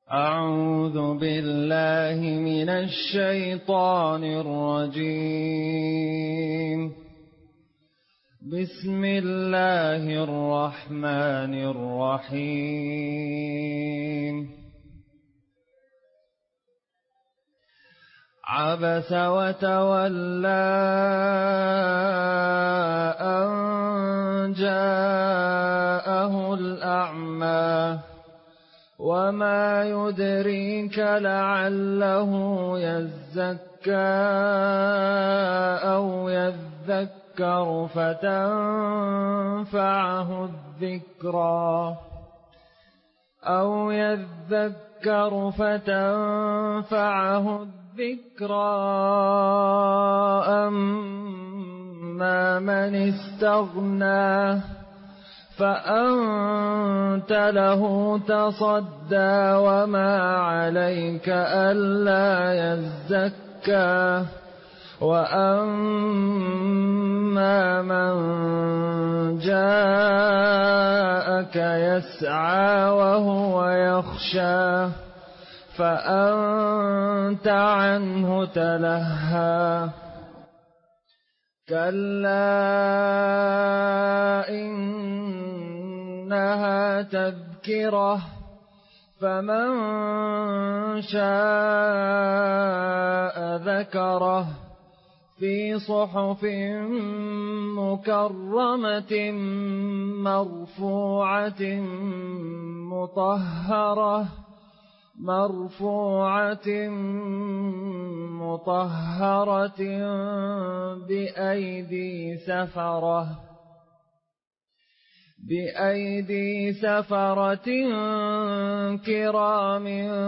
أعوذ بالله من الشيطان الرجيم. بسم الله الرحمن الرحيم. عبس وتولى أن جاءه الأعمى وما يدريك لعله يزكى أو يذكر فتنفعه الذكرى أما من استغنى فأنت له تصدى وما عليك ألا يزكى وأما من جاءك يسعى وهو يخشى فأنت عنه تلهى كلا إنها تذكرة فمن شاء ذكره في صحف مكرمة مرفوعة مطهرة بأيدي سفرة كرام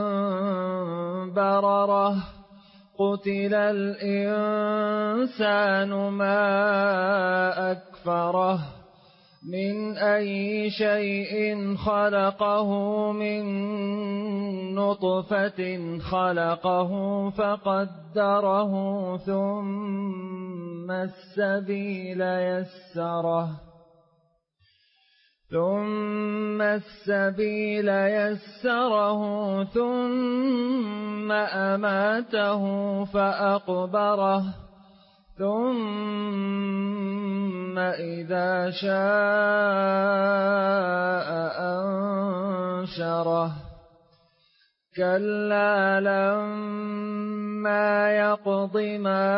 بررة قتل الإنسان ما أكفره من أي شيء خلقه من نطفة خلقه فقدره ثم السبيل يسره ثم أماته فأقبره ثم إذا شاء أنشره كلا لما يقض ما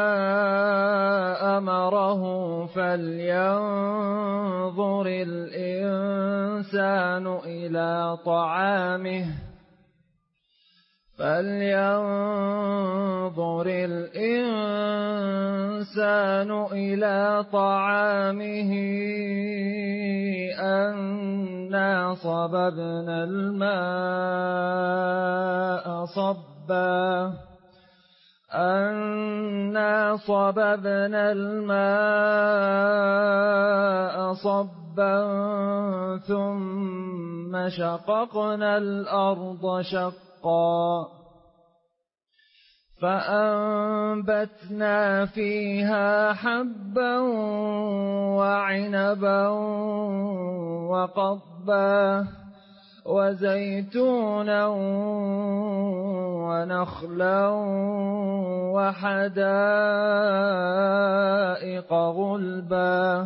أمره فلينظر الإنسان إلى طعامه أنا صببنا الماء صبا ثم شققنا الأرض شقا فأنبتنا فيها حبا وعنبا وقضبا وزيتونا ونخلا وحدائق غلبا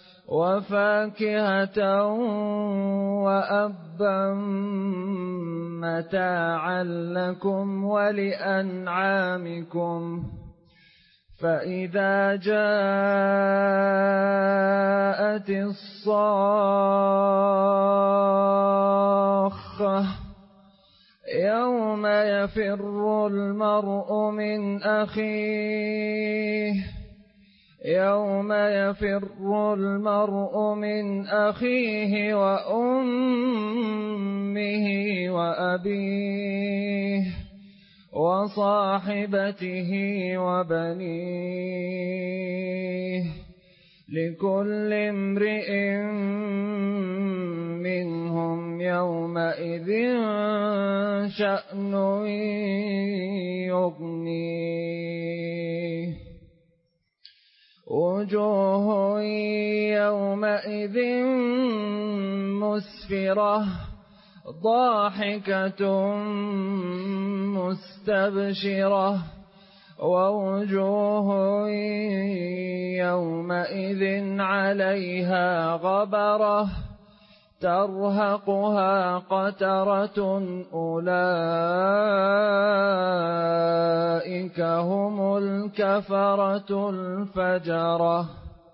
وفاكهة وأبا متاعا لكم ولأنعامكم فإذا جاءت الصاخة يوم يفر المرء من أخيه وأمه وأبيه وصاحبته وبنيه لكل امرئ منهم يومئذ شأن يغنيه وجوه يومئذ مسفرة ضاحكة مستبشرة ووجوه يومئذ عليها غبرة ترهقها قترة أولئك هم الكفرة الفجرة.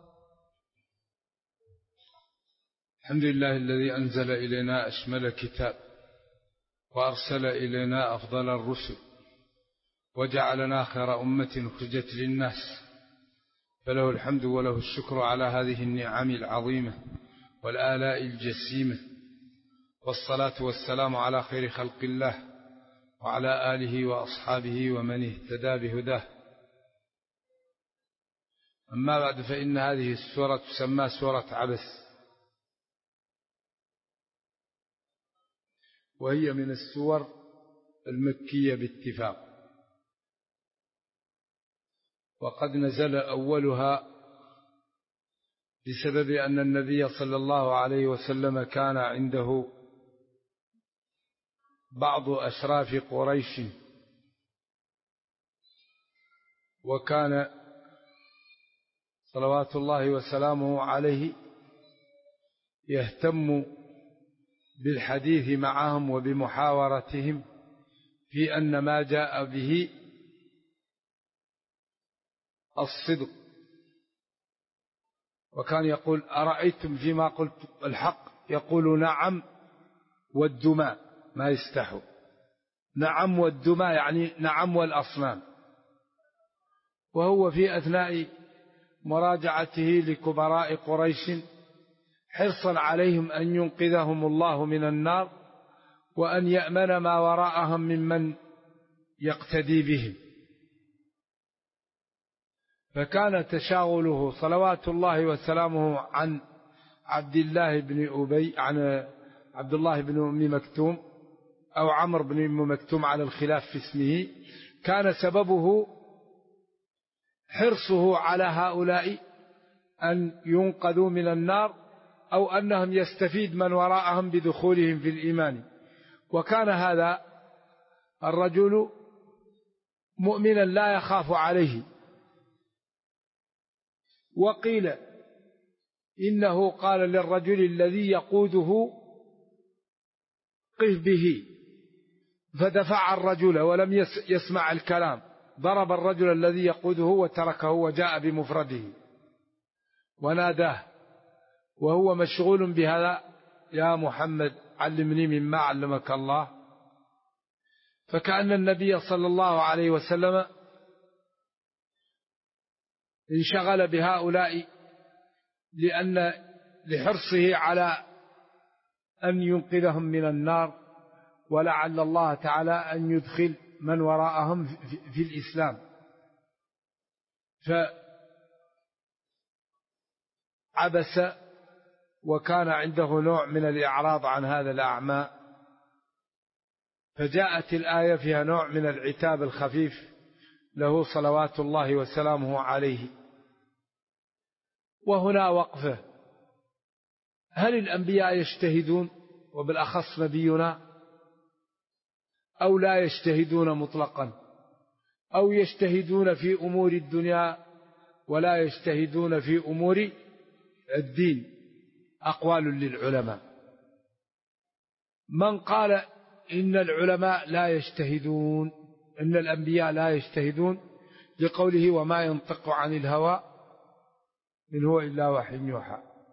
الحمد لله الذي أنزل إلينا أشمل كتاب وأرسل إلينا أفضل الرسل وجعلنا خير أمة أخرجت للناس، فله الحمد وله الشكر على هذه النعم العظيمة والآلاء الجسيمة، والصلاة والسلام على خير خلق الله وعلى آله وأصحابه ومن اهتدى بهداه. أما بعد، فإن هذه السورة تسمى سورة عبس، وهي من السور المكية باتفاق، وقد نزل أولها بسبب أن النبي صلى الله عليه وسلم كان عنده بعض أشراف قريش، وكان صلوات الله وسلامه عليه يهتم بالحديث معهم وبمحاورتهم في أن ما جاء به الصدق، وكان يقول: أرأيتم فيما قلت الحق؟ يقول: نعم والدماء، ما يستحوا، نعم والدماء يعني نعم والأصنام. وهو في أثناء مراجعته لكبراء قريش حرصا عليهم أن ينقذهم الله من النار وأن يأمن ما وراءهم ممن يقتدي بهم، فكان تشاغله صلوات الله وسلامه عن عبد الله بن أبي، عن عبد الله بن أم مكتوم أو عمرو بن أم مكتوم على الخلاف في اسمه، كان سببه حرصه على هؤلاء أن ينقذوا من النار أو أنهم يستفيد من وراءهم بدخولهم في الإيمان. وكان هذا الرجل مؤمنا لا يخاف عليه. وقيل إنه قال للرجل الذي يقوده: قف به، فدفع الرجل ولم يسمع الكلام، ضرب الرجل الذي يقوده وتركه وجاء بمفرده وناداه وهو مشغول بهذا: يا محمد علمني مما علمك الله. فكأن النبي صلى الله عليه وسلم انشغل بهؤلاء لحرصه على أن ينقذهم من النار، ولعل الله تعالى أن يدخل من وراءهم في الإسلام. فعبس وكان عنده نوع من الإعراض عن هذا الأعمى، فجاءت الآية فيها نوع من العتاب الخفيف له صلوات الله وسلامه عليه. وهنا وقفه: هل الأنبياء يجتهدون، وبالأخص نبينا، أو لا يجتهدون مطلقا، أو يجتهدون في أمور الدنيا ولا يجتهدون في أمور الدين؟ أقوال للعلماء. من قال إن العلماء لا يجتهدون، إن الأنبياء لا يجتهدون، لقوله: وما ينطق عن الهوى إن هو إلا وحي يوحى.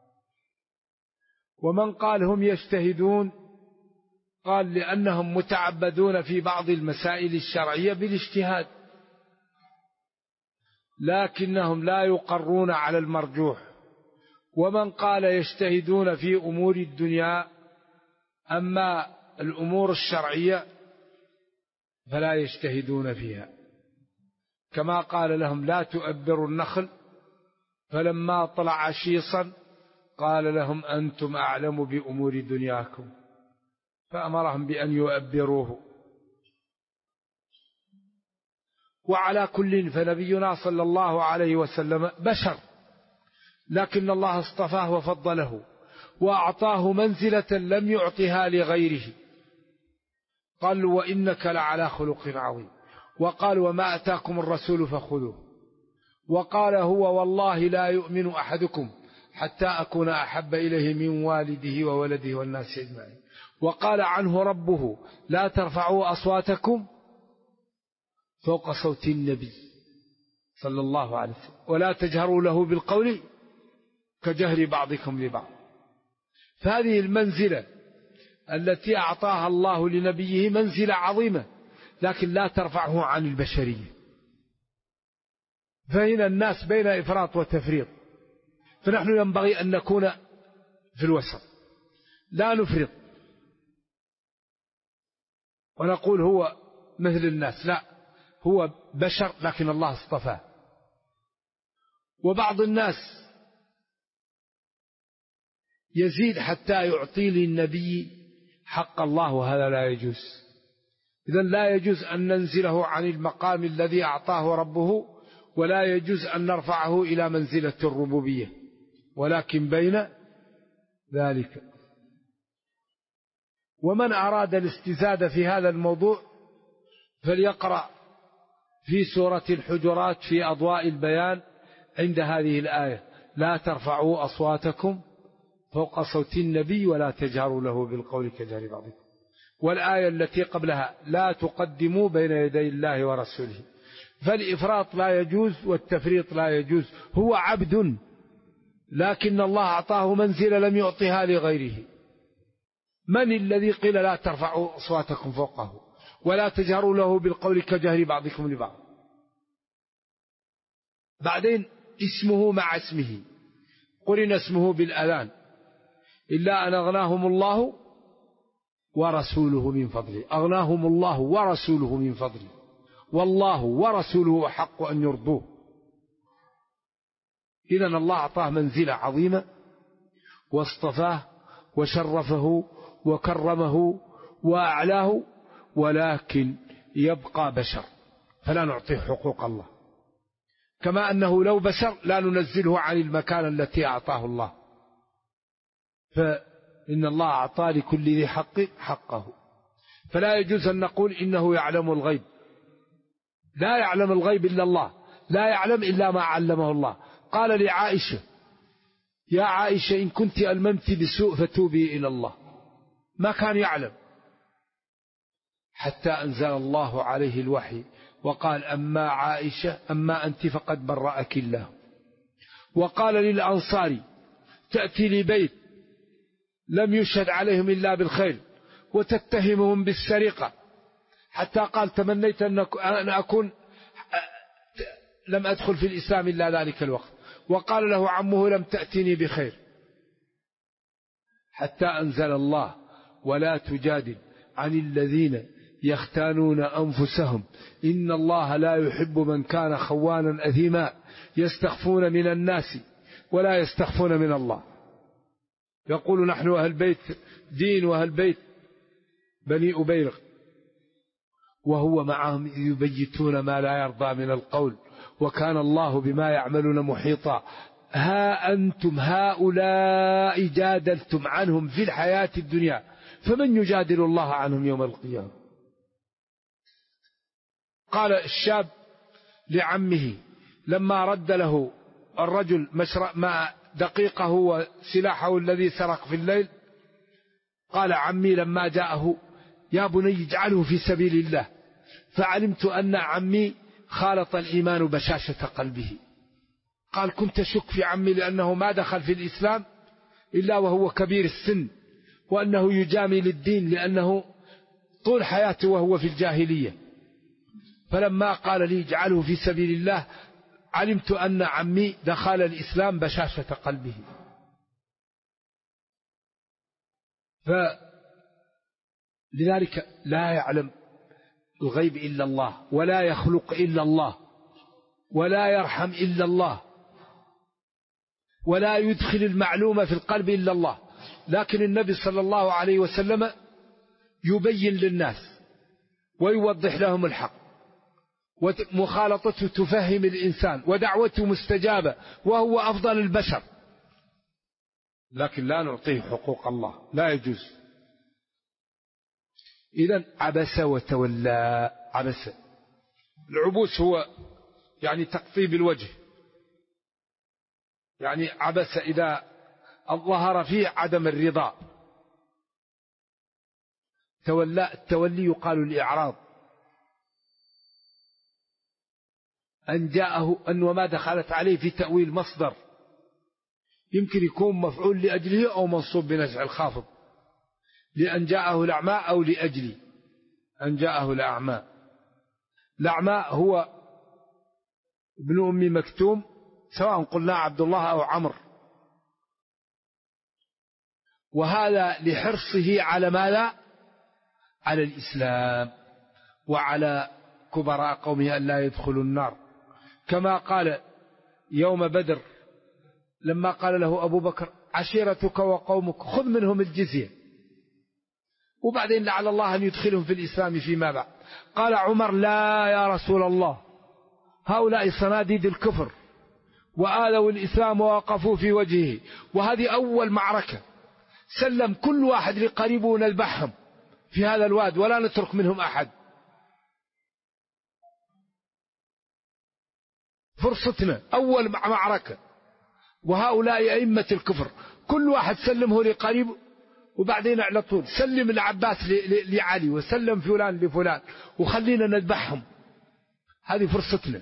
ومن قال هم يجتهدون، قال لأنهم متعبدون في بعض المسائل الشرعية بالاجتهاد، لكنهم لا يقرون على المرجوح. ومن قال يجتهدون في أمور الدنيا، أما الأمور الشرعية فلا يجتهدون فيها، كما قال لهم: لا تؤبروا النخل، فلما طلع شيصا قال لهم: أنتم أعلم بأمور دنياكم، فأمرهم بأن يؤبروه. وعلى كل، فنبينا صلى الله عليه وسلم بشر، لكن الله اصطفاه وفضله وأعطاه منزلة لم يعطها لغيره، قالوا وإنك لعلى خلق عظيم، وقال وما أتاكم الرسول فخذوه، وقال هو والله لا يؤمن أحدكم حتى أكون أحب إليه من والده وولده والناس أجمعين. وقال عنه ربه لا ترفعوا أصواتكم فوق صوت النبي صلى الله عليه وسلم ولا تجهروا له بالقول كجهر بعضكم لبعض. فهذه المنزلة التي أعطاها الله لنبيه منزلة عظيمة، لكن لا ترفعه عن البشرية. فهنا الناس بين إفراط وتفريط، فنحن ينبغي أن نكون في الوسط، لا نفرط ونقول هو مثل الناس، لا، هو بشر لكن الله اصطفاه. وبعض الناس يزيد حتى يعطي للنبي حق الله، وهذا لا يجوز. إذن لا يجوز أن ننزله عن المقام الذي أعطاه ربه، ولا يجوز أن نرفعه إلى منزلة الربوبية، ولكن بين ذلك. ومن أراد الاستزادة في هذا الموضوع فليقرأ في سورة الحجرات في أضواء البيان عند هذه الآية لا ترفعوا أصواتكم فوق صوت النبي ولا تجهروا له بالقول كجهر بعضكم، والآية التي قبلها لا تقدموا بين يدي الله ورسوله. فالإفراط لا يجوز والتفريط لا يجوز. هو عبد لكن الله أعطاه منزلة لم يعطها لغيره. من الذي قيل لا ترفعوا أصواتكم فوقه ولا تجهروا له بالقول كجهر بعضكم لبعض؟ بعدين اسمه مع اسمه، قرن اسمه بالأذان إلا أن أغناهم الله ورسوله من فضله. أغناهم الله ورسوله من فضله، والله ورسوله أحق أن يرضوه. إذن الله أعطاه منزلة عظيمة واصطفاه وشرفه وكرمه وأعلاه، ولكن يبقى بشر فلا نعطيه حقوق الله، كما أنه لو بشر لا ننزله عن المكان التي أعطاه الله. فإن الله أعطى لكل ذي حق حقه، فلا يجوز أن نقول إنه يعلم الغيب. لا يعلم الغيب إلا الله، لا يعلم إلا ما علمه الله. قال لعائشة يا عائشة إن كنت ألممت بسوء فتوبي إلى الله، ما كان يعلم حتى أنزل الله عليه الوحي وقال أما عائشة أما أنت فقد برأك الله. وقال للأنصار تأتي لبيت لم يشهد عليهم إلا بالخير وتتهمهم بالسرقة، حتى قال تمنيت أن أكون لم أدخل في الإسلام إلا ذلك الوقت. وقال له عمه لم تأتني بخير، حتى أنزل الله ولا تجادل عن الذين يختانون أنفسهم إن الله لا يحب من كان خوانا أثيما يستخفون من الناس ولا يستخفون من الله. يقول نحن أهل بيت دين وأهل بيت بني أبيرق، وهو معهم يبيتون ما لا يرضى من القول وكان الله بما يعملون محيطا. ها أنتم هؤلاء جادلتم عنهم في الحياة الدنيا فمن يجادل الله عنهم يوم القيامة؟ قال الشاب لعمه لما رد له الرجل مع دقيقه وسلاحه الذي سرق في الليل، قال عمي لما جاءه يا بني اجعله في سبيل الله، فعلمت أن عمي خالط الإيمان بشاشة قلبه. قال كنت شك في عمي لأنه ما دخل في الإسلام إلا وهو كبير السن، وأنه يجامل الدين لأنه طول حياته وهو في الجاهلية. فلما قال لي اجعله في سبيل الله علمت أن عمي دخل الإسلام بشاشة قلبه. فلذلك لا يعلم الغيب إلا الله، ولا يخلق إلا الله، ولا يرحم إلا الله، ولا يدخل المعلومة في القلب إلا الله. لكن النبي صلى الله عليه وسلم يبين للناس ويوضح لهم الحق، ومخالطته تفهم الإنسان، ودعوته مستجابة، وهو أفضل البشر، لكن لا نعطيه حقوق الله، لا يجوز. إذن عبس وتولى. عبس، العبوس هو يعني تقطيب الوجه، يعني عبس إذا ظهر فيه عدم الرضا. تولى، التولي يقال الإعراض. أن جاءه، أن وما دخلت عليه في تأويل مصدر، يمكن يكون مفعول لأجله أو منصوب بنزع الخافض، لأن جاءه الأعمى أو لأجل أن جاءه الأعمى. الأعمى هو ابن أم مكتوم، سواء قلنا عبد الله أو عمرو، وهذا لحرصه على ماذا؟ على الإسلام وعلى كبراء قومه أن لا يدخلوا النار، كما قال يوم بدر لما قال له أبو بكر عشيرتك وقومك خذ منهم الجزية، وبعدين لعل الله أن يدخلهم في الإسلام فيما بعد. قال عمر لا يا رسول الله، هؤلاء صناديد الكفر وآلوا الإسلام ووقفوا في وجهه، وهذه أول معركة، سلم كل واحد لقريبه ونذبحهم في هذا الواد ولا نترك منهم أحد، فرصتنا أول معركة، وهؤلاء أئمة الكفر، كل واحد سلمه لقريبه، وبعدين على طول سلم العباس لعلي، وسلم فلان لفلان، وخلينا نذبحهم، هذه فرصتنا.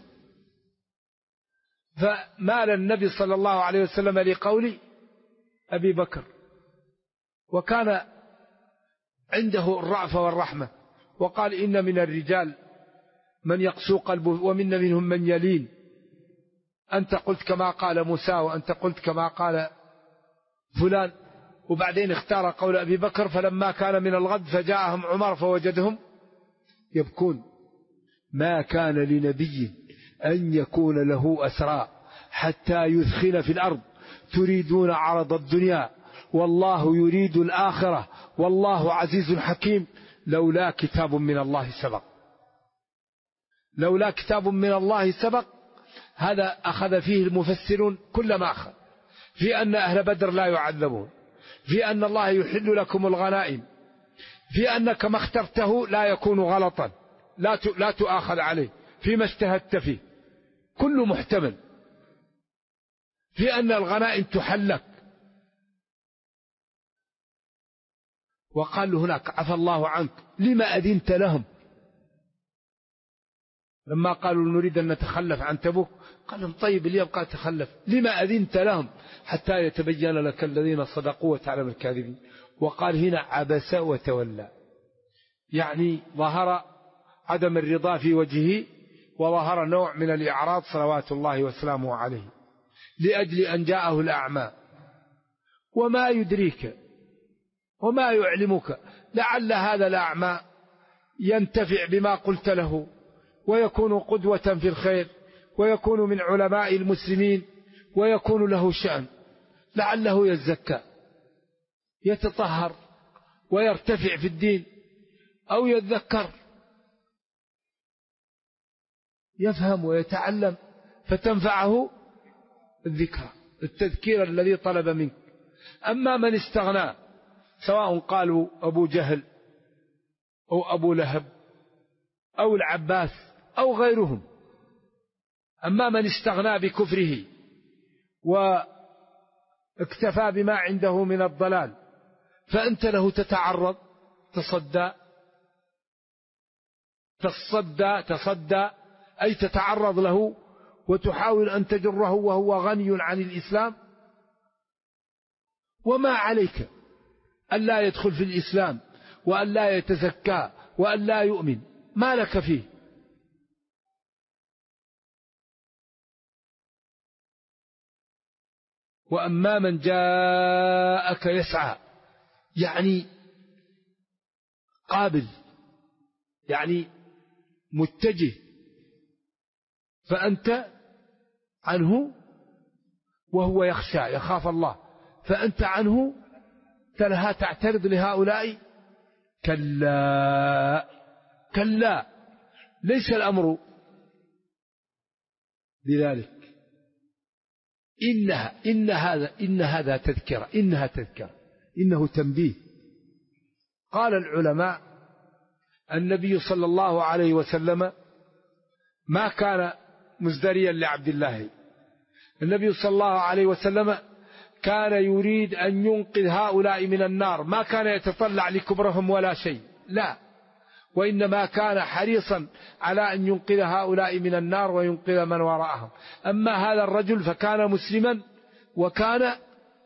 فمال النبي صلى الله عليه وسلم لقول أبي بكر، وكان عنده الرأفة والرحمة، وقال إن من الرجال من يقسو قلبه ومن منهم من يلين، أنت قلت كما قال موسى وأنت قلت كما قال فلان. وبعدين اختار قول أبي بكر، فلما كان من الغد فجاءهم عمر فوجدهم يبكون. ما كان لنبي أن يكون له أسرى حتى يثخن في الأرض تريدون عرض الدنيا والله يريد الآخرة والله عزيز حكيم، لولا كتاب من الله سبق. لولا كتاب من الله سبق، هذا أخذ فيه المفسرون كل ما أخذ، في أن أهل بدر لا يعذبون، في أن الله يحل لكم الغنائم، في أنك ما اخترته لا يكون غلطا، لا تؤاخذ عليه فيما اجتهدت فيه، كل محتمل، في أن الغنائم تحلك. وقال هناك عفى الله عنك لما أذنت لهم، لما قالوا نريد أن نتخلف عن تبوك قال لهم طيب اللي يبقى تخلف، لما أذنت لهم حتى يتبين لك الذين صدقوا وتعلم الكاذبين. وقال هنا عبس وتولى، يعني ظهر عدم الرضا في وجهه، وظهر نوع من الإعراض صلوات الله وسلامه عليه، لأجل أن جاءه الأعمى. وما يدريك وما يعلمك لعل هذا الأعمى ينتفع بما قلت له، ويكون قدوة في الخير، ويكون من علماء المسلمين، ويكون له شأن، لعله يزكى يتطهر ويرتفع في الدين، أو يذكر يفهم ويتعلم فتنفعه الذكرى، التذكير الذي طلب منك. أما من استغنى، سواء قالوا أبو جهل أو أبو لهب أو العباس أو غيرهم، أما من استغنى بكفره واكتفى بما عنده من الضلال، فأنت له تتعرض، تصدى أي تتعرض له وتحاول أن تجره وهو غني عن الإسلام. وما عليك أن لا يدخل في الإسلام وأن لا يتزكى وأن لا يؤمن، ما لك فيه. وأما من جاءك يسعى، يعني قابل، يعني متجه، فأنت عنه وهو يخشى يخاف الله، فأنت عنه تلها تعترض لهؤلاء. كلا ليس الأمر بذلك، إنها تذكرة، إنه تنبيه. قال العلماء النبي صلى الله عليه وسلم ما كان مزدريا لعبد الله. النبي صلى الله عليه وسلم كان يريد أن ينقذ هؤلاء من النار، ما كان يتطلع لكبرهم ولا شيء، لا، وإنما كان حريصا على أن ينقذ هؤلاء من النار وينقذ من وراءهم. أما هذا الرجل فكان مسلما وكان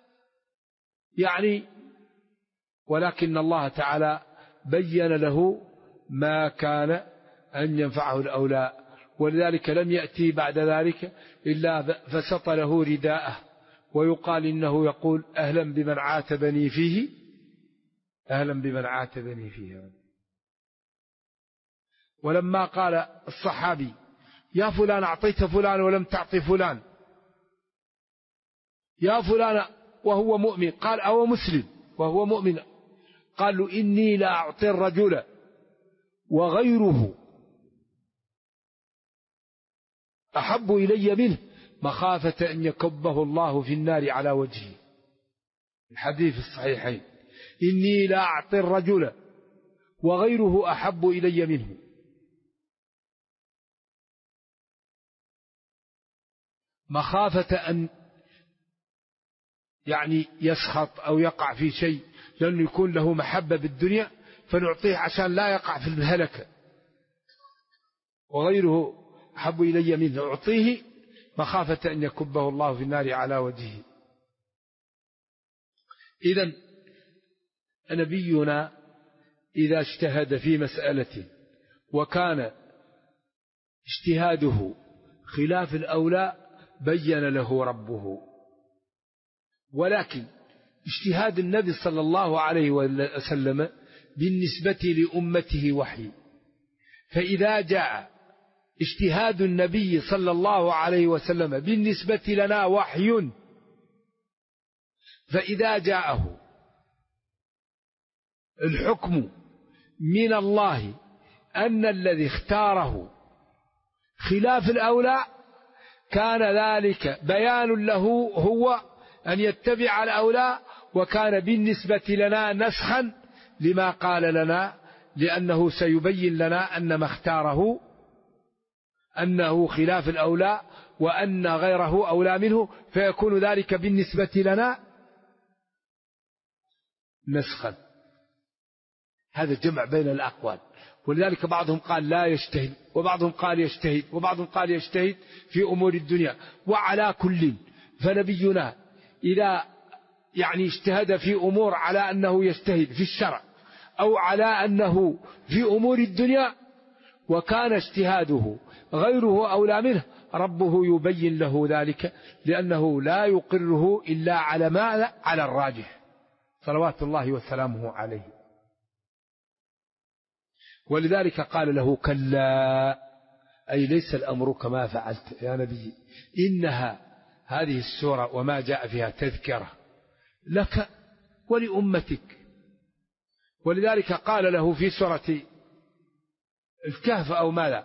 ولكن الله تعالى بين له ما كان أن ينفعه الأولى، ولذلك لم يأتي بعد ذلك إلا فسط له رداءه، ويقال إنه يقول أهلا بمن عاتبني فيه، أهلا بمن عاتبني فيه. ولما قال الصحابي يا فلان أعطيت فلان ولم تعطي فلان، يا فلان وهو مؤمن، قال أو مسلم وهو مؤمن، قالوا إني لا أعطي الرجل وغيره أحب إلي منه مخافة أن يكبه الله في النار على وجهه. الحديث الصحيحين، إني لا أعطي الرجل وغيره أحب إلي منه، مخافة أن يسخط أو يقع في شيء، لأنه يكون له محبة بالدنيا فنعطيه عشان لا يقع في الهلكة، وغيره أحب إلي منه أعطيه مخافة أن يكبه الله في النار على وجهه. إذن نبينا إذا اجتهد في مسألة وكان اجتهاده خلاف الأولى بين له ربه، ولكن اجتهاد النبي صلى الله عليه وسلم بالنسبة لأمته وحي، فإذا جاء اجتهاد النبي صلى الله عليه وسلم بالنسبة لنا وحي، فإذا جاءه الحكم من الله أن الذي اختاره خلاف الأولى كان ذلك بيان له هو أن يتبع الأولى، وكان بالنسبة لنا نسخا لما قال لنا، لأنه سيبين لنا أن ما اختاره أنه خلاف الأولى وأن غيره أولى منه، فيكون ذلك بالنسبة لنا نسخا. هذا جمع بين الأقوال، ولذلك بعضهم قال لا يجتهد، وبعضهم قال يجتهد، وبعضهم قال يجتهد في أمور الدنيا. وعلى كل فنبينا إذا اجتهد في أمور على أنه يجتهد في الشرع أو على أنه في أمور الدنيا وكان اجتهاده غيره أولى منه، ربه يبين له ذلك، لأنه لا يقره إلا على ماذا؟ على الراجح، صلوات الله وسلامه عليه. ولذلك قال له كلا، أي ليس الأمر كما فعلت يا نبي، إنها هذه السورة وما جاء فيها تذكرة لك ولأمتك. ولذلك قال له في سورة الكهف أو ماذا؟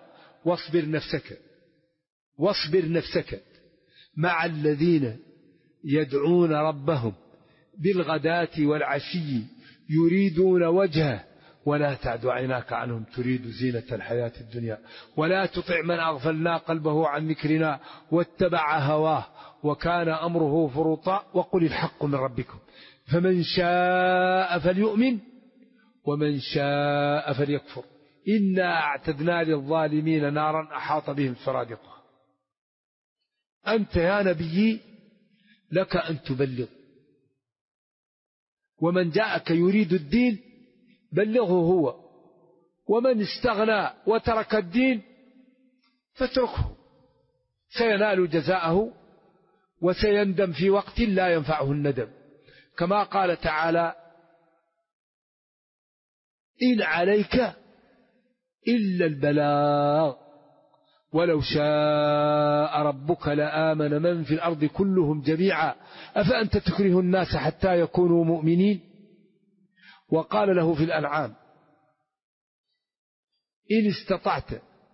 واصبر نفسك مع الذين يدعون ربهم بالغداة والعشي يريدون وجهه ولا تعد عيناك عنهم تريد زينة الحياة الدنيا ولا تطع من أغفلنا قلبه عن ذكرنا واتبع هواه وكان أمره فرطا وقل الحق من ربكم فمن شاء فليؤمن ومن شاء فليكفر إنا أعتدنا للظالمين نارا أحاط بهم سرادقها. أنت يا نبي لك أن تبلغ، ومن جاءك يريد الدين بلغه هو، ومن استغنى وترك الدين فاتركه سينال جزاءه وسيندم في وقت لا ينفعه الندم، كما قال تعالى إن عليك إلا البلاغ ولو شاء ربك لآمن من في الأرض كلهم جميعا أفأنت تكره الناس حتى يكونوا مؤمنين. وقال له في الأنعام إن استطعت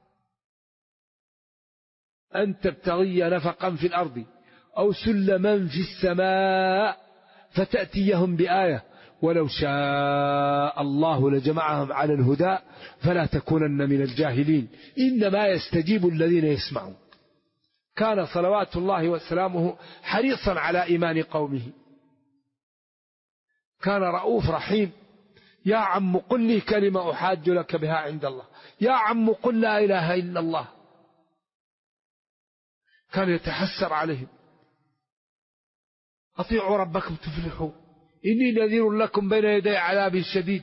أن تبتغي نفقا في الأرض أو سلما في السماء فتأتيهم بآية ولو شاء الله لجمعهم على الهدى فلا تكونن من الجاهلين إنما يستجيب الذين يسمعون. كان صلوات الله وسلامه حريصا على إيمان قومه، كان رؤوف رحيم. يا عم قل لي كلمة أحاج لك بها عند الله، يا عم قل لا إله إلا الله. كان يتحسر عليهم. أطيعوا ربكم تفلحوا إني نذير لكم بين يدي عذاب شديد.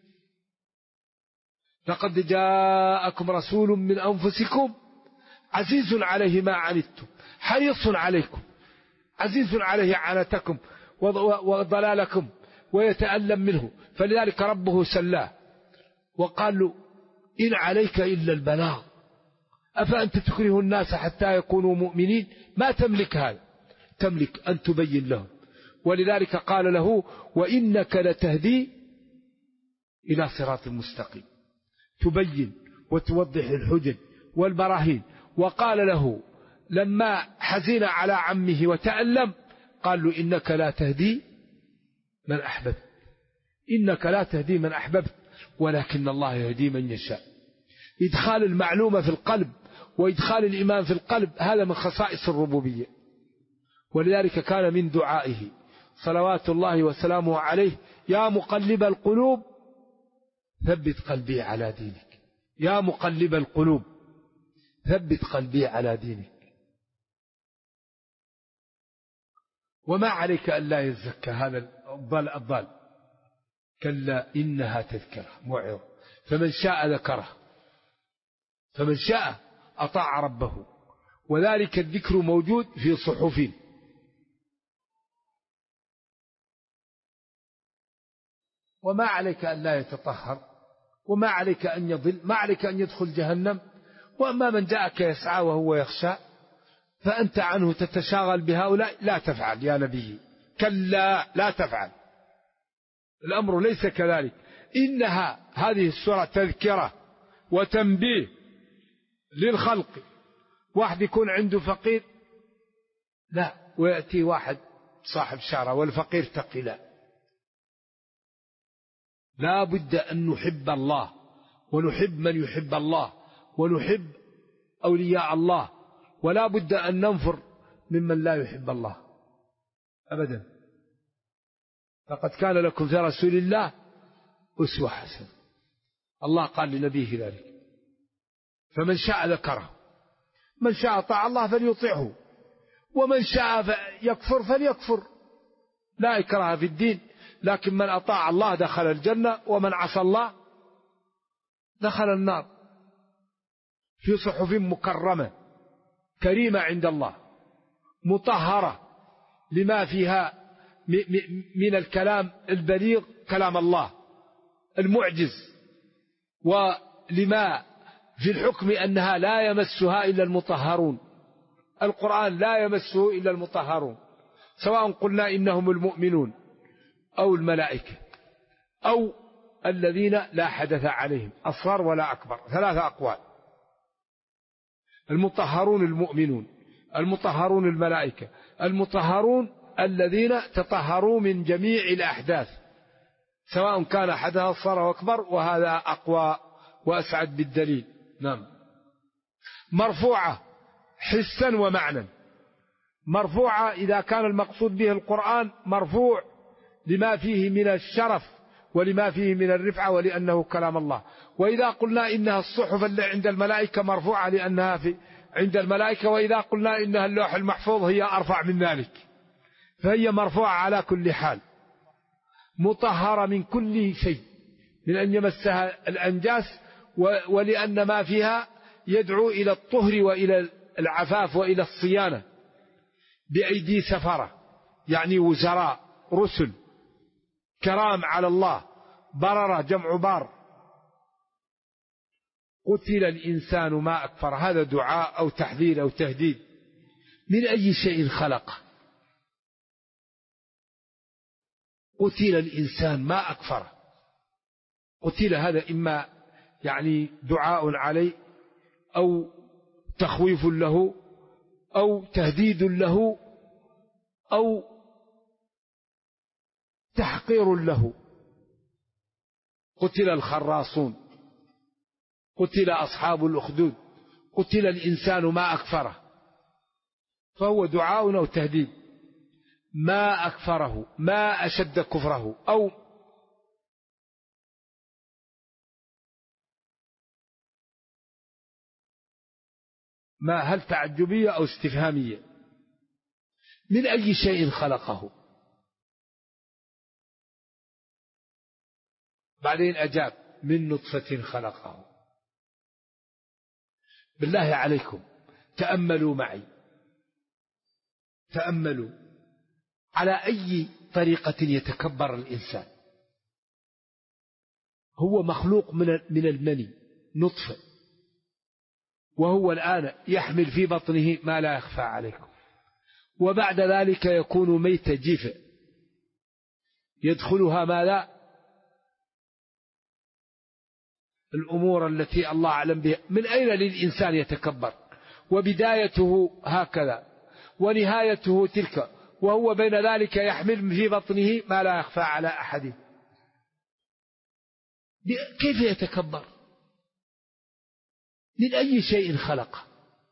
لقد جاءكم رسول من أنفسكم عزيز عليه ما عنتم حريص عليكم، عزيز عليه عنتكم وضلالكم ويتألم منه، فلذلك ربه سلاه وقال له إن عليك إلا البلاغ أفأنت تكره الناس حتى يكونوا مؤمنين. ما تملك هذا، تملك أن تبين لهم. ولذلك قال له وإنك لتهدي إلى صراط مستقيم، تبين وتوضح الحجج والبراهين. وقال له لما حزن على عمه وتألم قال له إنك لا تهدي من أحببت، إنك لا تهدي من أحببت ولكن الله يهدي من يشاء. إدخال المعلومة في القلب وإدخال الإيمان في القلب هذا من خصائص الربوبية. ولذلك كان من دعائه صلوات الله وسلامه عليه يا مقلب القلوب ثبت قلبي على دينك، يا مقلب القلوب ثبت قلبي على دينك. وما عليك ألا يزكى هذا الضال، كلا إنها تذكرة موعظة فمن شاء ذكره، فمن شاء أطاع ربه. وذلك الذكر موجود في صحف. وما عليك أن لا يتطهر، وما عليك أن يضل، ما عليك أن يدخل جهنم. وأما من جاءك يسعى وهو يخشى فأنت عنه تتشاغل بهؤلاء. لا تفعل يا نبي، كلا لا تفعل، الأمر ليس كذلك. إنها هذه السورة تذكرة وتنبيه للخلق. واحد يكون عنده فقير لا، ويأتي واحد صاحب شارة والفقير تقي، لا بد أن نحب الله ونحب من يحب الله ونحب أولياء الله، ولا بد أن ننفر ممن لا يحب الله أبدا. لقد كان لكم في رسول الله أسوة حسنة. الله قال لنبيه ذلك. فمن شاء ذكره، من شاء طاع الله فليطيعه، ومن شاء يكفر فليكفر، لا إكراه في الدين. لكن من أطاع الله دخل الجنة، ومن عصى الله دخل النار. في صحف مكرمة كريمة عند الله مطهرة لما فيها من الكلام البليغ، كلام الله المعجز، ولما في الحكم أنها لا يمسها إلا المطهرون. القرآن لا يمسه إلا المطهرون، سواء قلنا إنهم المؤمنون أو الملائكة أو الذين لا حدث عليهم أصغر ولا أكبر. 3 أقوال: المطهرون المؤمنون، المطهرون الملائكة، المطهرون الذين تطهروا من جميع الأحداث سواء كان حدث أصغر أو أكبر، وهذا أقوى وأسعد بالدليل. نعم. مرفوعة حسا ومعنى. مرفوعة إذا كان المقصود به القرآن مرفوع لما فيه من الشرف ولما فيه من الرفعة ولأنه كلام الله. وإذا قلنا إنها الصحف اللي عند الملائكة مرفوعة لأنها عند الملائكة، وإذا قلنا إنها اللوح المحفوظ هي أرفع من ذلك، فهي مرفوعة على كل حال، مطهرة من كل شيء من أن يمسها الأنجاس، ولأن ما فيها يدعو إلى الطهر وإلى العفاف وإلى الصيانة بأيدي سفرة، يعني وزراء رسل كرام على الله، بررة جمع بار. قتل الإنسان ما أكفر، هذا دعاء أو تحذير أو تهديد. من أي شيء خلقه؟ قتل الإنسان ما أكفر. قتل هذا إما يعني دعاء عليه أو تخويف له أو تهديد له أو تحقير له، قتل الخراصون، قتل أصحاب الأخدود، قتل الإنسان ما أكفره، فهو دعاء أو تهديد. ما أكفره، ما أشد كفره، أو ما هل تعجبية أو استفهامية؟ من أي شيء خلقه؟ بعدين أجاب من نطفة خلقه. بالله عليكم تأملوا معي، تأملوا على أي طريقة يتكبر الإنسان. هو مخلوق من المني نطفة، وهو الآن يحمل في بطنه ما لا يخفى عليكم، وبعد ذلك يكون ميت جيفا يدخلها ما لا الأمور التي الله أعلم بها. من أين للإنسان يتكبر؟ وبدايته هكذا ونهايته تلك، وهو بين ذلك يحمل في بطنه ما لا يخفى على أحد. كيف يتكبر؟ من أي شيء خلقه؟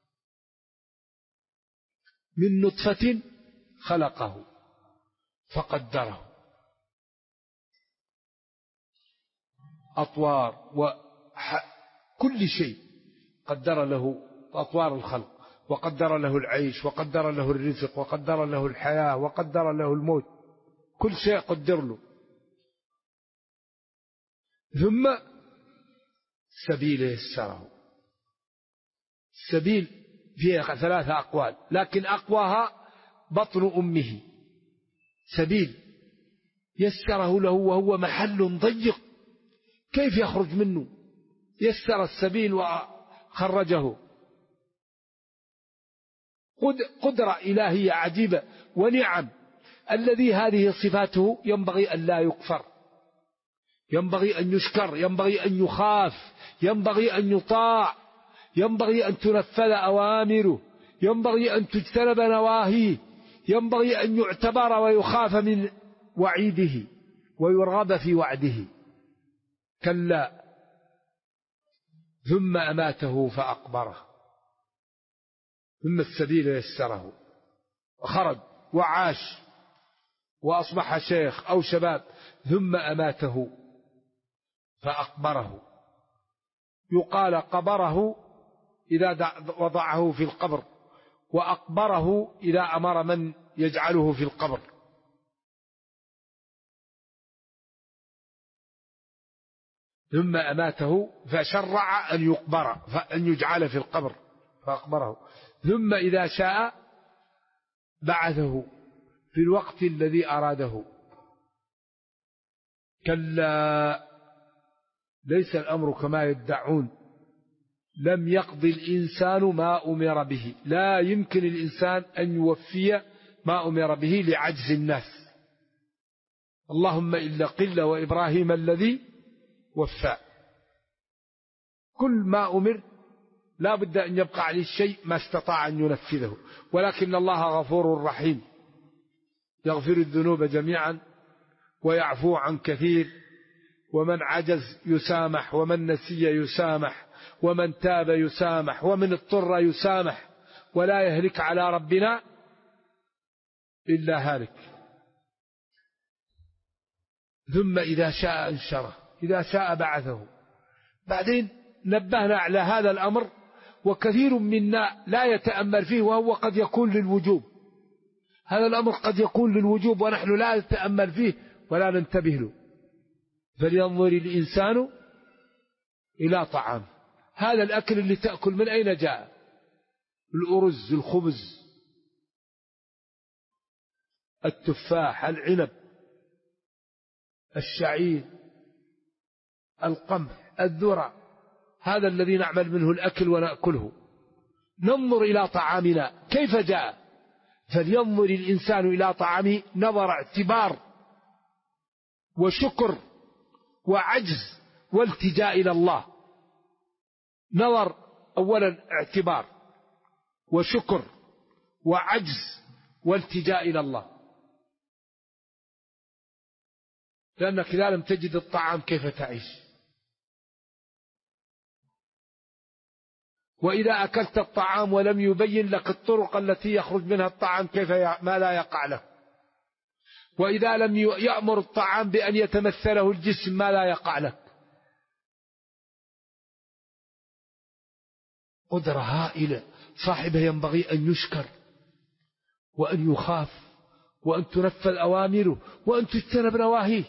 من نطفة خلقه فقدره، أطوار وكل شيء قدر له، أطوار الخلق، وقدر له العيش، وقدر له الرزق، وقدر له الحياة، وقدر له الموت، كل شيء قدر له. ثم السبيل يسره. السبيل فيها 3 أقوال، لكن أقواها بطن أمه. سبيل يسره له وهو محل ضيق، كيف يخرج منه؟ يسر السبيل وخرجه. قدرة إلهية عجيبة ونعم. الذي هذه صفاته ينبغي أن لا يكفر، ينبغي أن يشكر، ينبغي أن يخاف، ينبغي أن يطاع، ينبغي أن تنفذ أوامره، ينبغي أن تجتنب نواهيه، ينبغي أن يعتبر ويخاف من وعيده ويرغب في وعده. كلا ثم أماته فأقبره. ثم السبيل يسره، وخرج وعاش وأصبح شيخ أو شباب. ثم أماته فأقبره. يقال قبره إذا وضعه في القبر، وأقبره إذا أمر من يجعله في القبر. ثم أماته فشرع أن يقبر، فأن يجعل في القبر فأقبره. ثم إذا شاء بعثه في الوقت الذي أراده. كلا ليس الأمر كما يدعون، لم يقضي الإنسان ما أمر به. لا يمكن الإنسان أن يوفي ما أمر به لعجز الناس، اللهم إلا قلة وإبراهيم الذي وفى. كل ما أمر لا بد أن يبقى عليه الشيء ما استطاع أن ينفذه. ولكن الله غفور رحيم، يغفر الذنوب جميعا ويعفو عن كثير، ومن عجز يسامح، ومن نسي يسامح، ومن تاب يسامح، ومن اضطر يسامح، ولا يهلك على ربنا إلا هالك. ثم إذا شاء أنشره، إذا شاء بعثه. بعدين نبهنا على هذا الأمر، وكثير منا لا يتأمل فيه، وهو قد يكون للوجوب. هذا الأمر قد يكون للوجوب ونحن لا نتأمل فيه ولا ننتبه له. فلينظر الإنسان إلى طعام. هذا الأكل اللي تأكل من أين جاء؟ الأرز، الخبز، التفاح، العنب، الشعير، القمح، الذرة. هذا الذي نعمل منه الأكل ونأكله. ننظر إلى طعامنا كيف جاء. فلينظر الإنسان إلى طعامه نظر اعتبار وشكر وعجز والتجاء إلى الله. نظر أولا اعتبار وشكر وعجز والتجاء إلى الله. لأنك إذا لم تجد الطعام كيف تعيش؟ وإذا أكلت الطعام ولم يبين لك الطرق التي يخرج منها الطعام كيف ما لا يقع له؟ وإذا لم يأمر الطعام بأن يتمثله الجسم ما لا يقع لك؟ قدرة هائلة صاحبها ينبغي أن يشكر وأن يخاف وأن تنفذ أوامره وأن تجتنب نواهيه.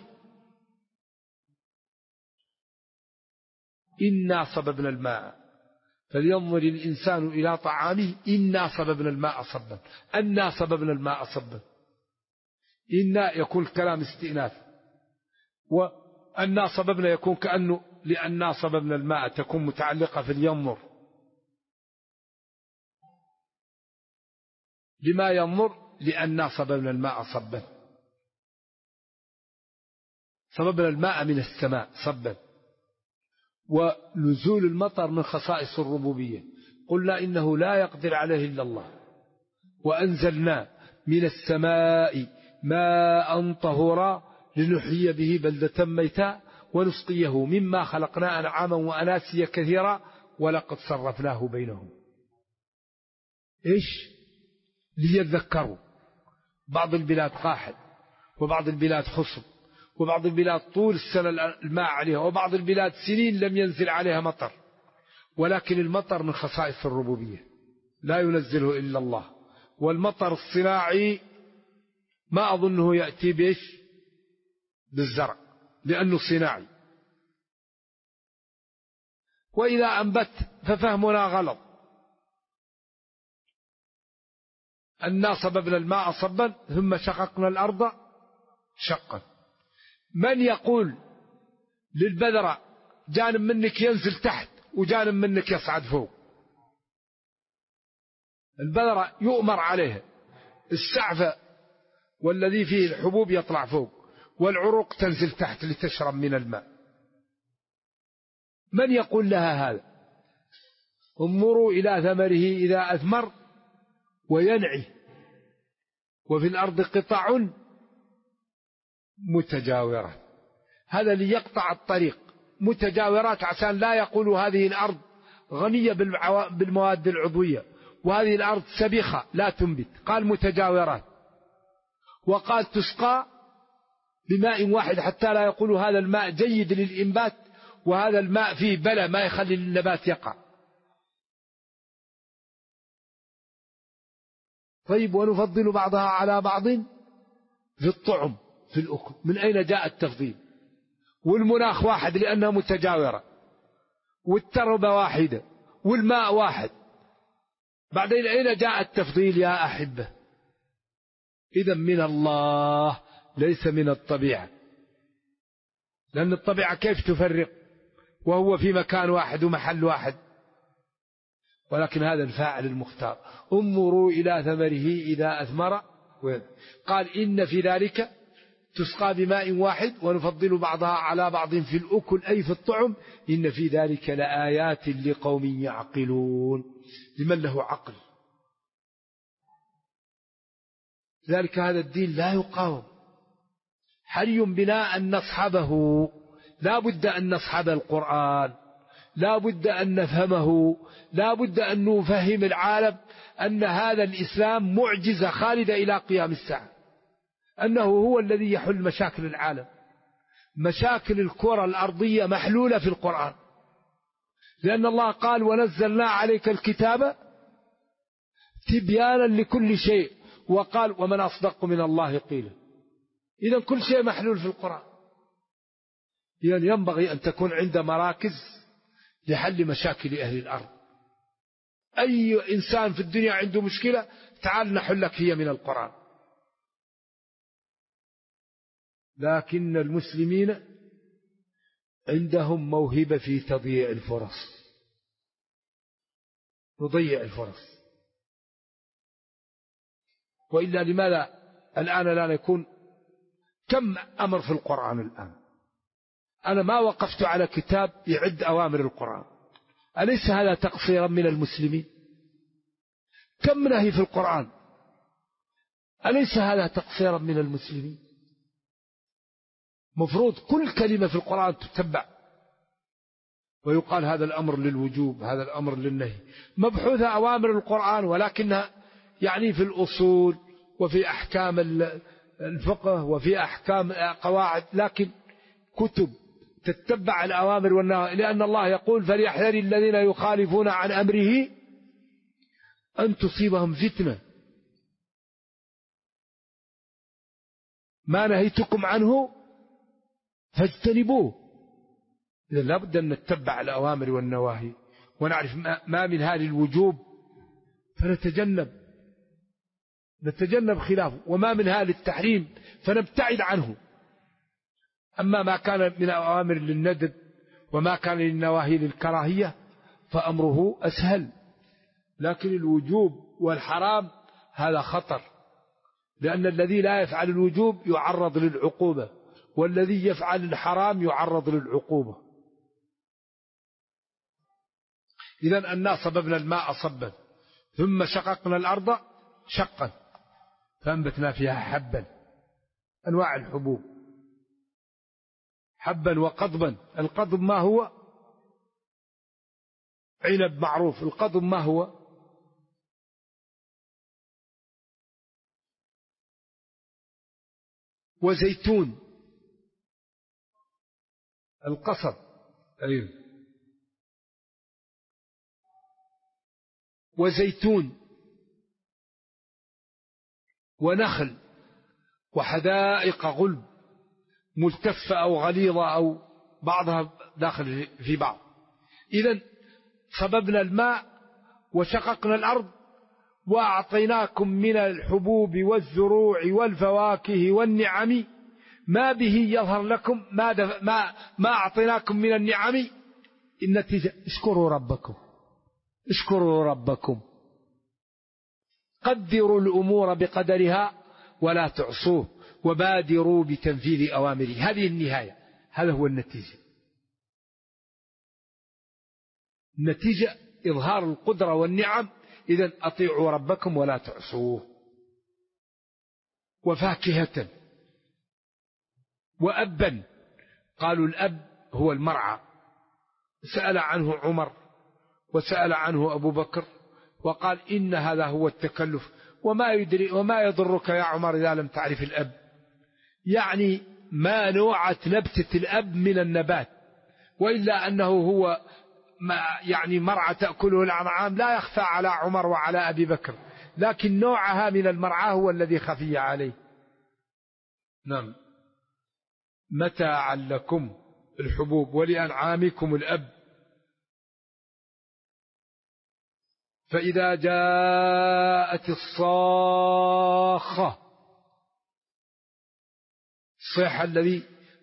إنا صببنا الماء فلينظر الإنسان إلى طعامه إنا صببنا الماء صبا. أنا صببنا الماء صبا. إنا يكون كلام استئناف، وأنا صببنا يكون كأنه لأننا صببنا الماء تكون متعلقة في الينظر. لما ينظر؟ لأننا صببنا الماء صبا. صببنا الماء من السماء صبا. ونزول المطر من خصائص الربوبية، قلنا إنه لا يقدر عليه إلا الله. وأنزلنا من السماء ماء طهورا لنحيي به بلدة ميتا ونسقيه مما خلقنا أنعاما وأناسيا كثيرا ولقد صرفناه بينهم. إيش؟ ليذكروا. بعض البلاد قاحل، وبعض البلاد خصب، وبعض البلاد طول السنة الماء عليها، وبعض البلاد سنين لم ينزل عليها مطر. ولكن المطر من خصائص الربوبية لا ينزله إلا الله. والمطر الصناعي ما أظنه يأتي بإيش؟ بالزرع، لأنه صناعي. وإذا أنبت ففهمنا غلط. أنا صببنا الماء صبا ثم شققنا الأرض شقا. من يقول للبذرة جانب منك ينزل تحت وجانب منك يصعد فوق؟ البذرة يؤمر عليها السعفة والذي فيه الحبوب يطلع فوق، والعروق تنزل تحت لتشرب من الماء. من يقول لها هذا؟ انظروا إلى ثمره إذا أثمر وينعي وفي الأرض قطع متجاورات. هذا ليقطع الطريق، متجاورات عشان لا يقولوا هذه الأرض غنية بالمواد العضوية وهذه الأرض سبيخة لا تنبت. قال متجاورات، وقال تسقى بماء واحد حتى لا يقولوا هذا الماء جيد للإنبات وهذا الماء فيه بلى ما يخلي النبات يقع. طيب ونفضل بعضها على بعض في الطعم في الأكل. من أين جاء التفضيل؟ والمناخ واحد لأنها متجاورة، والتربة واحدة، والماء واحد. بعدين أين جاء التفضيل يا أحبة؟ إذا من الله ليس من الطبيعة، لأن الطبيعة كيف تفرق وهو في مكان واحد ومحل واحد؟ ولكن هذا الفاعل المختار. انظروا إلى ثمره إذا أثمر. قال إن في ذلك تسقى بماء واحد ونفضل بعضها على بعض في الأكل أي في الطعم إن في ذلك لآيات لقوم يعقلون، لمن له عقل. ذلك هذا الدين لا يقاوم. حري بنا أن نصحبه، لا بد أن نصحب القرآن، لا بد أن نفهمه، لا بد أن نفهم العالم أن هذا الإسلام معجزة خالدة إلى قيام الساعة، أنه هو الذي يحل مشاكل العالم. مشاكل الكرة الأرضية محلولة في القرآن، لأن الله قال ونزلنا عليك الكتاب تبيانا لكل شيء، وقال ومن أصدق من الله قيلا. إذن كل شيء محلول في القرآن. إذن ينبغي أن تكون عند مراكز لحل مشاكل أهل الأرض. أي إنسان في الدنيا عنده مشكلة تعال نحلك هي من القرآن. لكن المسلمين عندهم موهبة في تضييع الفرص، نضيع الفرص. وإلا لماذا الآن لا نكون كم أمر في القرآن الآن؟ أنا ما وقفت على كتاب يعد أوامر القرآن، أليس هذا تقصيرا من المسلمين؟ كم نهي في القرآن، أليس هذا تقصيرا من المسلمين؟ مفروض كل كلمة في القرآن تتبع، ويقال هذا الأمر للوجوب، هذا الأمر للنهي. مبحوثة أوامر القرآن، ولكنها يعني في الأصول وفي أحكام الفقه وفي أحكام قواعد، لكن كتب تتبع الأوامر والنهي، لأن الله يقول فليحذر الذين يخالفون عن أمره أن تصيبهم فتنة، ما نهيتكم عنه فاجتنبوه. إذا لابد أن نتبع الأوامر والنواهي ونعرف ما منها للوجوب فنتجنب خلافه، وما منها للتحريم فنبتعد عنه. أما ما كان من أوامر للندب وما كان للنواهي للكراهية فأمره أسهل، لكن الوجوب والحرام هذا خطر، لأن الذي لا يفعل الوجوب يعرض للعقوبة، والذي يفعل الحرام يعرض للعقوبة. إذن أنا صببنا الماء صبا ثم شققنا الأرض شقا فأنبتنا فيها حبا، أنواع الحبوب، حبا وقضبا. القضب ما هو؟ عنب معروف. القضب ما هو؟ وزيتون، القصب، أيوه، وزيتون ونخل وحدائق غلب ملتفة أو غليظة أو بعضها داخل في بعض. إذن صببنا الماء وشققنا الأرض وأعطيناكم من الحبوب والزروع والفواكه والنعم ما به يظهر لكم ما أعطيناكم من النعم. النتيجة اشكروا ربكم قدروا الأمور بقدرها ولا تعصوه وبادروا بتنفيذ أوامره. هذه النهاية، هذا هو النتيجة. النتيجة إظهار القدرة والنعم. إذن أطيعوا ربكم ولا تعصوه. وفاكهة وأبا، قالوا الأب هو المرعى، سأل عنه عمر وسأل عنه أبو بكر وقال إن هذا هو التكلف، وما يضرك يا عمر إذا لم تعرف الأب، يعني ما نوعة نبتة الأب من النبات، وإلا أنه هو يعني مرعى تأكله الأنعام لا يخفى على عمر وعلى أبي بكر، لكن نوعها من المرعى هو الذي خفي عليه. نعم. متاعا لكم الحبوب ولأنعامكم الأب. فإذا جاءت الصاخة، الصيحة الذي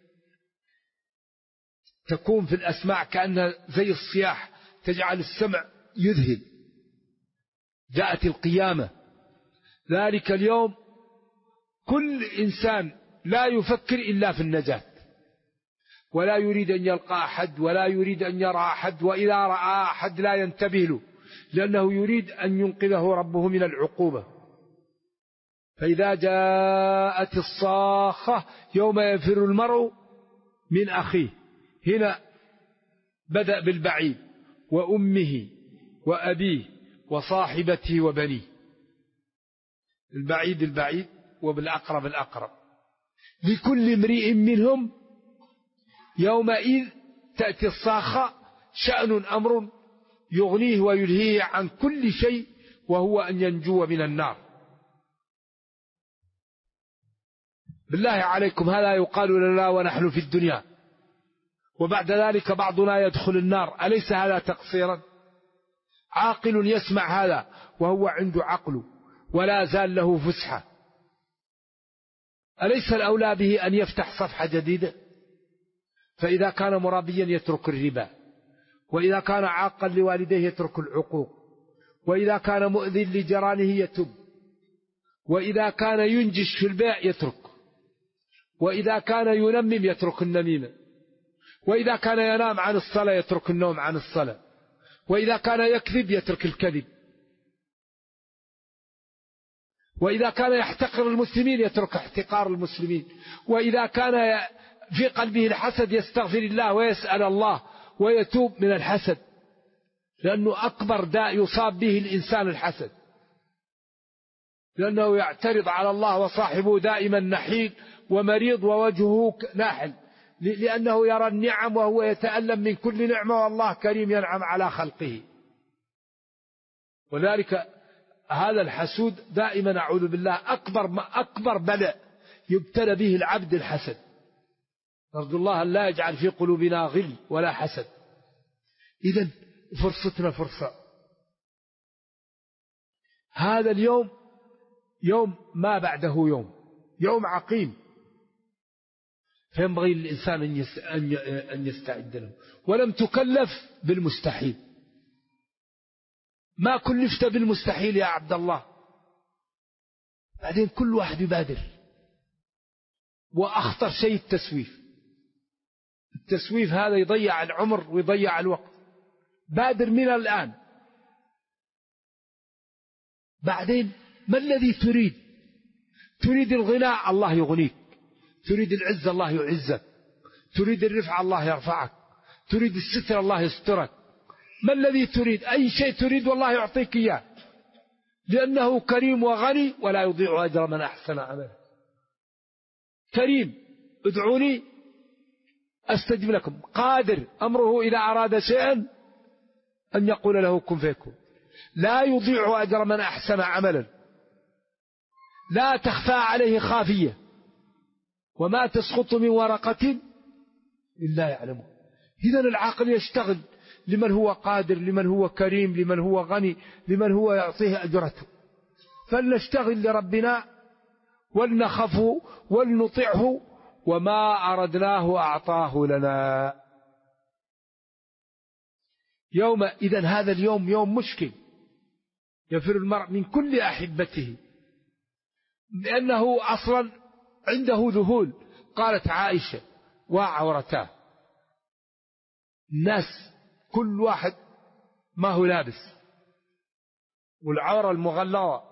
تكون في الأسماع كأنها زي الصياح تجعل السمع يذهل، جاءت القيامة. ذلك اليوم كل إنسان لا يفكر إلا في النجاة، ولا يريد أن يلقى أحد ولا يريد أن يرى أحد، وإذا رأى أحد لا ينتبه له، لأنه يريد أن ينقذه ربه من العقوبة. فإذا جاءت الصاخة يوم يفر المرء من أخيه. هنا بدأ بالبعيد وأمه وأبيه وصاحبته وبنيه، البعيد وبالأقرب الأقرب. لكل امرئ منهم يومئذ تأتي الصاخة شأن أمر يغنيه ويلهيه عن كل شيء، وهو أن ينجو من النار. بالله عليكم هذا يقال لنا ونحن في الدنيا، وبعد ذلك بعضنا يدخل النار، أليس هذا تقصيرا؟ عاقل يسمع هذا وهو عنده عقل ولا زال له فسحة، أليس الأولى به أن يفتح صفحة جديدة؟ فإذا كان مرابيا يترك الربا، وإذا كان عاقا لوالديه يترك العقوق، وإذا كان مؤذن لجيرانه يتب، وإذا كان ينجش في البيع يترك، وإذا كان ينمم يترك النميمة، وإذا كان ينام عن الصلاة يترك النوم عن الصلاة، وإذا كان يكذب يترك الكذب، وإذا كان يحتقر المسلمين يترك احتقار المسلمين، وإذا كان في قلبه الحسد يستغفر الله ويسأل الله ويتوب من الحسد، لأنه أكبر داء يصاب به الإنسان الحسد، لأنه يعترض على الله وصاحبه دائما نحيل ومريض ووجهه ناحل، لأنه يرى النعم وهو يتألم من كل نعمة، والله كريم ينعم على خلقه. وذلك هذا الحسود دائما أعوذ بالله أكبر بلاء يبتلى به العبد الحسد. نرجو الله أن لا يجعل في قلوبنا غل ولا حسد. إذن فرصتنا فرصة. هذا اليوم يوم ما بعده يوم عقيم، فينبغي للإنسان أن يستعد له. ولم تكلف بالمستحيل، ما كلفت بالمستحيل يا عبد الله. بعدين كل واحد يبادر. وأخطر شيء التسويف هذا يضيع العمر ويضيع الوقت. بادر من الآن. بعدين ما الذي تريد الغناء الله يغنيك، تريد العزة الله يعزك، تريد الرفع الله يرفعك، تريد الستر الله يسترك. ما الذي تريد؟ أي شيء تريد والله يعطيك إياه، لأنه كريم وغني ولا يضيع أجر من أحسن عملا. كريم، ادعوني أستجب لكم. قادر، أمره إذا أراد شيئا أن يقول له كن فيكون. لا يضيع أجر من أحسن عملا، لا تخفى عليه خافية، وما تسقط من ورقة إلا يعلمه. إذن العاقل يشتغل لمن هو قادر، لمن هو كريم، لمن هو غني، لمن هو يعطيه أجرته. فلنشتغل لربنا ولنخفه ولنطعه، وما أردناه أعطاه لنا. إذن هذا اليوم يوم مشكل، يفر المرء من كل أحبته، لأنه أصلا عنده ذهول. قالت عائشة وعورتاه، الناس كل واحد ما هو لابس، والعورة المغلظة.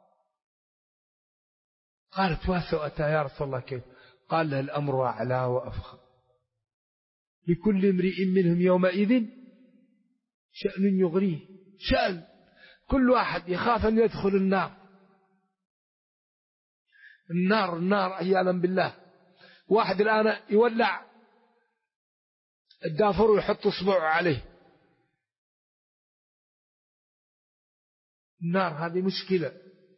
قالت واسوأتها يا رسول الله كيف؟ قال له الأمر أعلى وأفخر، لكل امرئ منهم يومئذ شأن يغريه. شأن، كل واحد يخاف أن يدخل النار عياذا بالله. واحد الآن يولع الدافور ويحط اصبعه عليه، النار هذه مشكلة.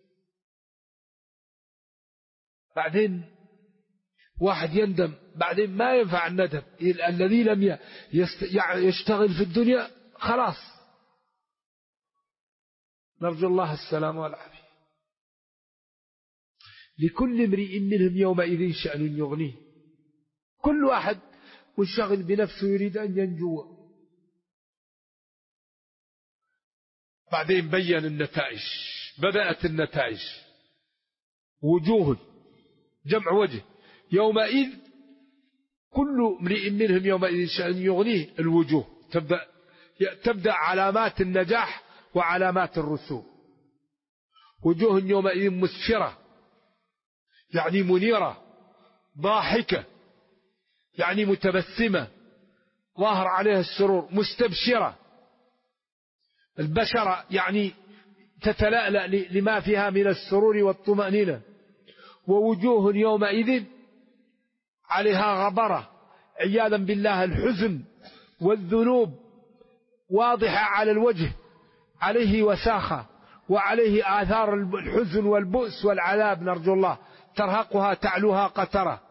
بعدين واحد يندم، بعدين ما ينفع الندم. الذي لم يشتغل في الدنيا خلاص. نرجو الله السلام والعافية. لكل امرئ منهم يومئذ شأن يغنيه. كل واحد منشغل بنفسه يريد أن ينجو. بعدين بين النتائج، بدأت النتائج. وجوه، جمع وجه. يومئذ كل امرئ منهم يومئذ شأن يغنيه. الوجوه تبدأ علامات النجاح وعلامات الرسوب. وجوه يومئذ مسفرة، يعني منيرة، ضاحكة يعني متبسمة، ظاهر عليها السرور، مستبشرة. البشرة يعني تتلألأ لما فيها من السرور والطمأنينة. ووجوه يومئذ عليها غبرة، عياذا بالله الحزن والذنوب واضحة على الوجه، عليه وساخة وعليه آثار الحزن والبؤس والعذاب. نرجو الله ترهقها تعلوها قترة.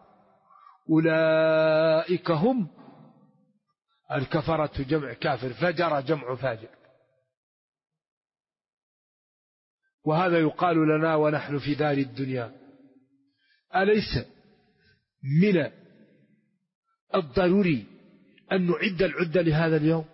أولئك هم الكفرة، جمع كافر، فجر جمع فاجر. وهذا يقال لنا ونحن في دار الدنيا: أليس من الضروري أن نعد العدة لهذا اليوم؟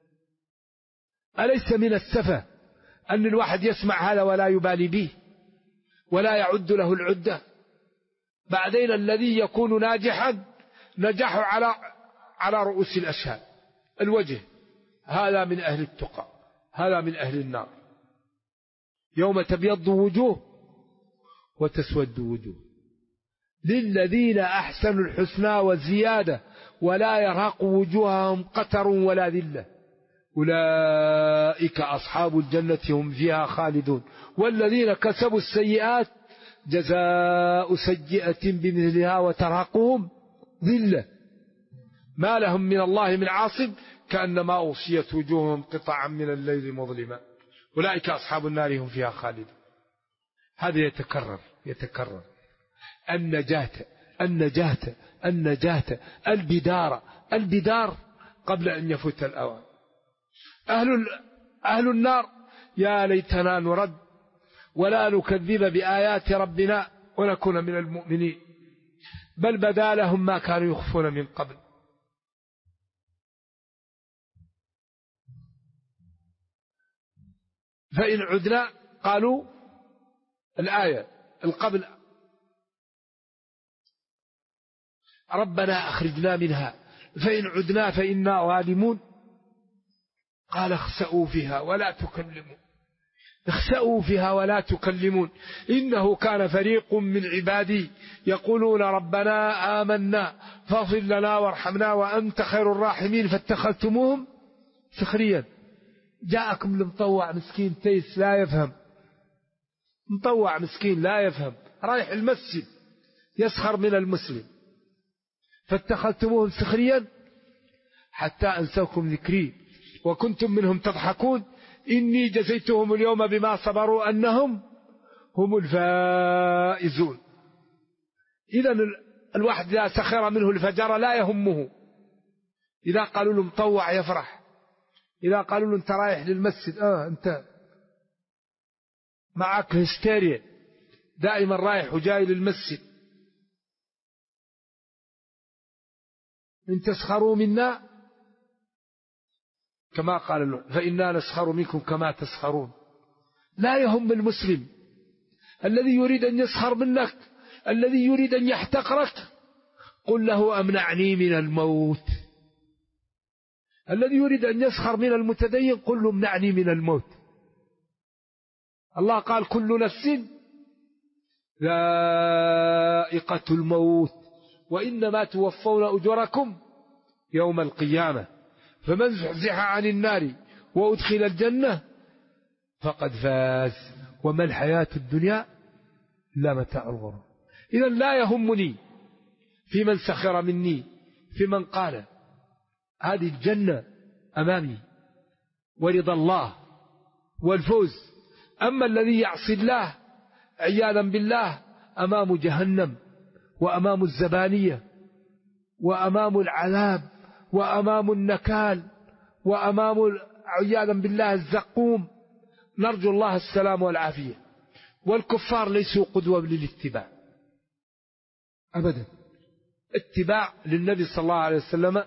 أليس من السفة أن الواحد يسمع هذا ولا يبالي به ولا يعد له العدة؟ بعدين الذي يكون ناجحا نجحه على رؤوس الأشهاد. الوجه هذا من أهل التقى، هذا من أهل النار. يوم تبيض وجوه وتسود وجوه. للذين أحسنوا الحسنى وزيادة ولا يرهق وجوههم قتر ولا ذلة أولئك أصحاب الجنة هم فيها خالدون والذين كسبوا السيئات جزاء سيئة بمثلها وترهقهم ذلة ما لهم من الله من عاصم كأنما أغشيت وجوههم قطعا من الليل مظلما أولئك أصحاب النار هم فيها خالدون. هذا يتكرر النجاة البدار قبل أن يفوت الأوان. أهل النار يا ليتنا نرد ولا نكذب بآيات ربنا ونكون من المؤمنين بل بدا لهم ما كانوا يخفون من قبل. فإن عدنا قالوا الآية القبل ربنا أخرجنا منها فإن عدنا فإنا ظالمون قال اخسأوا فيها ولا تكلمون إنه كان فريق من عبادي يقولون ربنا آمنا فاغفر لنا وارحمنا وأنت خير الراحمين فاتخذتموهم سخريا. جاءكم المطوع مسكين تيس لا يفهم مطوع مسكين لا يفهم رايح المسجد يسخر من المسلم فاتخذتموهم سخريا حتى أنسوكم ذكري وكنتم منهم تضحكون إني جزيتهم اليوم بما صبروا أنهم هم الفائزون. إذا الواحد إذا سخر منه الفجر لا يهمه إذا قالوا له مطوع يفرح إذا قالوا له أنت رايح للمسجد أنت معك هستيريا دائما رايح وجاي للمسجد إن تسخروا منا كما قال الله فإنا نسخر منكم كما تسخرون. لا يهم المسلم الذي يريد أن يسخر منك الذي يريد أن يحتقرك قل له أمنعني من الموت. الذي يريد أن يسخر من المتدين قل له امنعني من الموت. الله قال كل نفس ذائقة الموت وإنما توفون أجوركم يوم القيامة فمن زحزح عن النار وأدخل الجنة فقد فاز وما الحياة الدنيا إلا متاع الغرور. إذا لا يهمني في من سخر مني في من قال هذه الجنة أمامي ورضا الله والفوز. أما الذي يعصي الله عياذا بالله أمام جهنم وأمام الزبانية وأمام العذاب وأمام النكال وأمام عياذا بالله الزقوم. نرجو الله السلام والعافية. والكفار ليسوا قدوة للاتباع أبدا. اتباع للنبي صلى الله عليه وسلم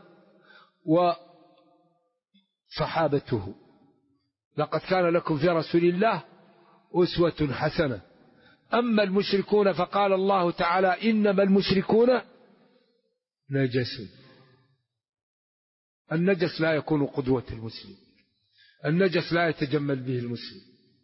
وصحابته لقد كان لكم في رسول الله أسوة حسنة. أما المشركون فقال الله تعالى إنما المشركون نجس. النجس لا يكون قدوة المسلم النجس لا يتجمل به المسلم.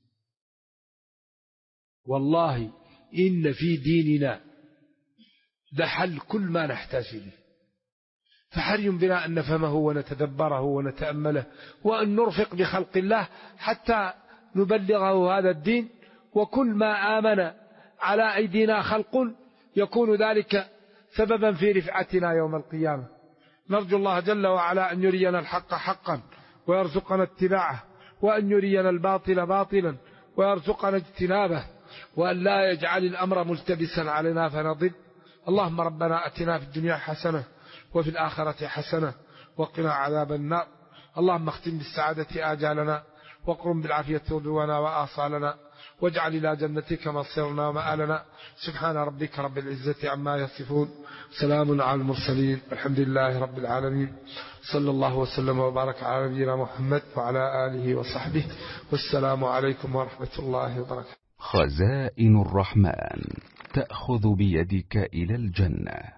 والله إن في ديننا لحل كل ما نحتاج إليه فحري بنا أن نفهمه ونتدبره ونتأمله وأن نرفق بخلق الله حتى نبلغه هذا الدين. وكل ما آمن على أيدينا خلق يكون ذلك سببا في رفعتنا يوم القيامة. نرجو الله جل وعلا أن يرينا الحق حقا ويرزقنا اتباعه وأن يرينا الباطل باطلا ويرزقنا اجتنابه وأن لا يجعل الأمر ملتبسا علينا فنضل. اللهم ربنا أتنا في الدنيا حسنة وفي الآخرة حسنة وقنا عذاب النار. اللهم اختم بالسعادة آجالنا وقرم بالعافية عدونا وآصالنا واجعل إلى جنتك مصيرنا ومآلنا. سبحان ربك رب العزة عما يصفون سلام على المرسلين الحمد لله رب العالمين. صلى الله وسلم وبارك على نبينا محمد وعلى آله وصحبه والسلام عليكم ورحمة الله وبركاته. خزائن الرحمن تأخذ بيدك إلى الجنة.